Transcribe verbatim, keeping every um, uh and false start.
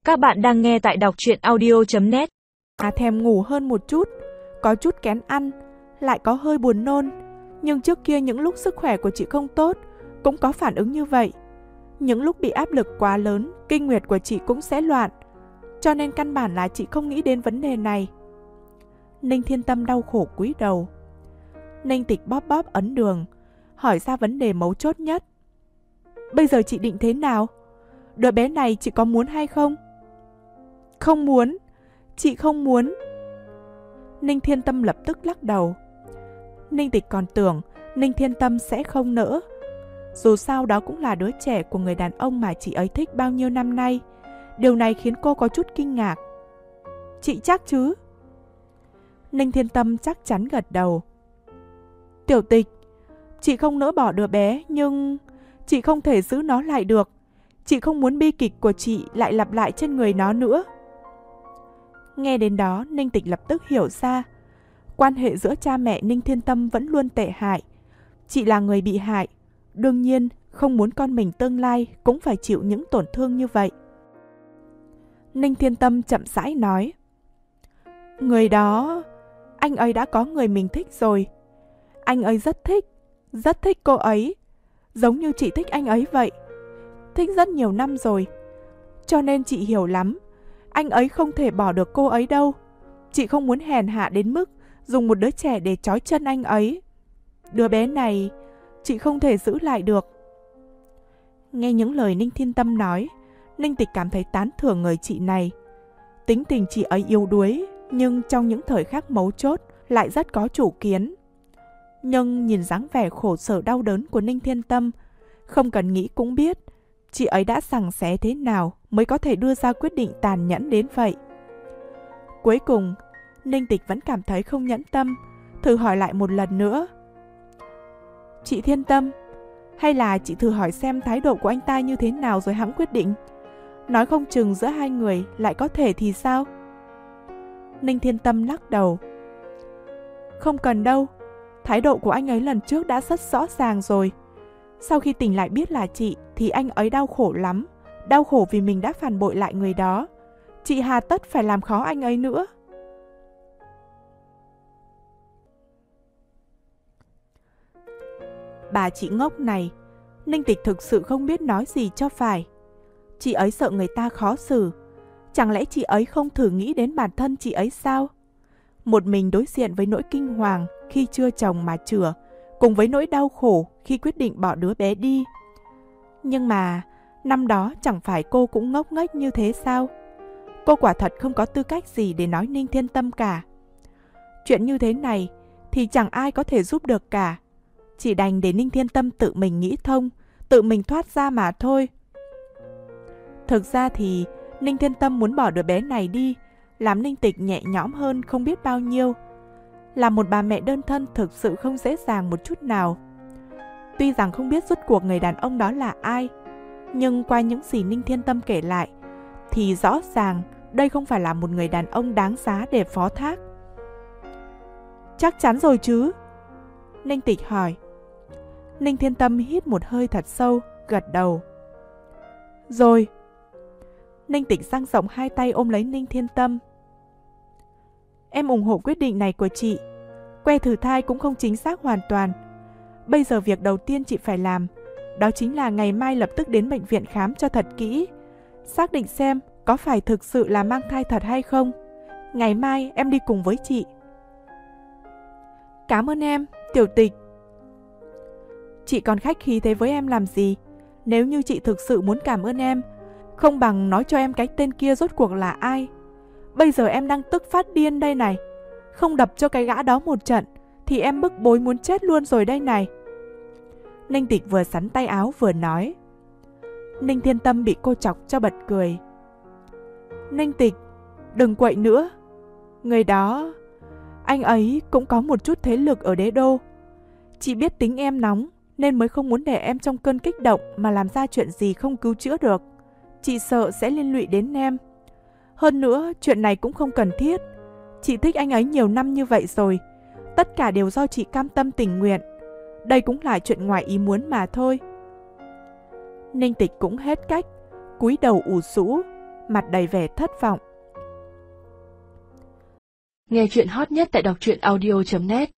Các bạn đang nghe tại đọc truyện audio chấm net. À thèm ngủ hơn một chút, có chút kén ăn, lại có hơi buồn nôn. Nhưng trước kia những lúc sức khỏe của chị không tốt, cũng có phản ứng như vậy. Những lúc bị áp lực quá lớn, kinh nguyệt của chị cũng sẽ loạn. Cho nên căn bản là chị không nghĩ đến vấn đề này. Ninh Thiên Tâm đau khổ cúi đầu. Ninh Tịch bóp bóp ấn đường, hỏi ra vấn đề mấu chốt nhất. Bây giờ chị định thế nào? Đứa bé này chị có muốn hay không? Không muốn, chị không muốn. Ninh Thiên Tâm lập tức lắc đầu. Ninh Tịch còn tưởng Ninh Thiên Tâm sẽ không nỡ. Dù sao đó cũng là đứa trẻ của người đàn ông mà chị ấy thích bao nhiêu năm nay. Điều này khiến cô có chút kinh ngạc. Chị chắc chứ? Ninh Thiên Tâm chắc chắn gật đầu. Tiểu Tịch, chị không nỡ bỏ đứa bé, nhưng chị không thể giữ nó lại được. Chị không muốn bi kịch của chị lại lặp lại trên người nó nữa. Nghe đến đó, Ninh Tịch lập tức hiểu ra. Quan hệ giữa cha mẹ Ninh Thiên Tâm vẫn luôn tệ hại. Chị là người bị hại, đương nhiên không muốn con mình tương lai cũng phải chịu những tổn thương như vậy. Ninh Thiên Tâm chậm rãi nói. Người đó, anh ấy đã có người mình thích rồi. Anh ấy rất thích, rất thích cô ấy. Giống như chị thích anh ấy vậy. Thích rất nhiều năm rồi. Cho nên chị hiểu lắm. Anh ấy không thể bỏ được cô ấy đâu. Chị không muốn hèn hạ đến mức dùng một đứa trẻ để trói chân anh ấy. Đứa bé này chị không thể giữ lại được. Nghe những lời Ninh Thiên Tâm nói, Ninh Tịch cảm thấy tán thưởng người chị này. Tính tình chị ấy yếu đuối, nhưng trong những thời khắc mấu chốt lại rất có chủ kiến. Nhưng nhìn dáng vẻ khổ sở đau đớn của Ninh Thiên Tâm, không cần nghĩ cũng biết chị ấy đã giằng xé thế nào mới có thể đưa ra quyết định tàn nhẫn đến vậy. Cuối cùng, Ninh Tịch vẫn cảm thấy không nhẫn tâm, thử hỏi lại một lần nữa. Chị Thiên Tâm, hay là chị thử hỏi xem thái độ của anh ta như thế nào rồi hẵng quyết định. Nói không chừng giữa hai người lại có thể thì sao? Ninh Thiên Tâm lắc đầu. Không cần đâu, thái độ của anh ấy lần trước đã rất rõ ràng rồi. Sau khi tỉnh lại biết là chị thì anh ấy đau khổ lắm. Đau khổ vì mình đã phản bội lại người đó. Chị hà tất phải làm khó anh ấy nữa. Bà chị ngốc này, Ninh Tịch thực sự không biết nói gì cho phải. Chị ấy sợ người ta khó xử. Chẳng lẽ chị ấy không thử nghĩ đến bản thân chị ấy sao? Một mình đối diện với nỗi kinh hoàng khi chưa chồng mà chửa, cùng với nỗi đau khổ khi quyết định bỏ đứa bé đi. Nhưng mà năm đó chẳng phải cô cũng ngốc nghếch như thế sao? Cô quả thật không có tư cách gì để nói Ninh Thiên Tâm cả. Chuyện như thế này thì chẳng ai có thể giúp được cả. Chỉ đành để Ninh Thiên Tâm tự mình nghĩ thông, tự mình thoát ra mà thôi. Thực ra thì Ninh Thiên Tâm muốn bỏ đứa bé này đi, làm Ninh Tịch nhẹ nhõm hơn không biết bao nhiêu. Là một bà mẹ đơn thân thực sự không dễ dàng một chút nào. Tuy rằng không biết rốt cuộc người đàn ông đó là ai, nhưng qua những gì Ninh Thiên Tâm kể lại, thì rõ ràng đây không phải là một người đàn ông đáng giá để phó thác. Chắc chắn rồi chứ? Ninh Tịch hỏi. Ninh Thiên Tâm hít một hơi thật sâu, gật đầu. Rồi. Ninh Tịch dang rộng hai tay ôm lấy Ninh Thiên Tâm. Em ủng hộ quyết định này của chị. Que thử thai cũng không chính xác hoàn toàn. Bây giờ việc đầu tiên chị phải làm, đó chính là ngày mai lập tức đến bệnh viện khám cho thật kỹ, xác định xem có phải thực sự là mang thai thật hay không. Ngày mai em đi cùng với chị. Cảm ơn em, Tiểu Tịch. Chị còn khách khí thế với em làm gì? Nếu như chị thực sự muốn cảm ơn em, không bằng nói cho em cái tên kia rốt cuộc là ai. Bây giờ em đang tức phát điên đây này. Không đập cho cái gã đó một trận thì em bức bối muốn chết luôn rồi đây này. Ninh Tịch vừa sắn tay áo vừa nói. Ninh Thiên Tâm bị cô chọc cho bật cười. Ninh Tịch, đừng quậy nữa. Người đó, anh ấy cũng có một chút thế lực ở đế đô. Chị biết tính em nóng nên mới không muốn để em trong cơn kích động mà làm ra chuyện gì không cứu chữa được. Chị sợ sẽ liên lụy đến em. Hơn nữa, chuyện này cũng không cần thiết. Chị thích anh ấy nhiều năm như vậy rồi. Tất cả đều do chị cam tâm tình nguyện. Đây cũng là chuyện ngoài ý muốn mà thôi. Ninh Tịch cũng hết cách, cúi đầu ủ rũ, mặt đầy vẻ thất vọng. Nghe chuyện hot nhất tại đọc truyện audio chấm net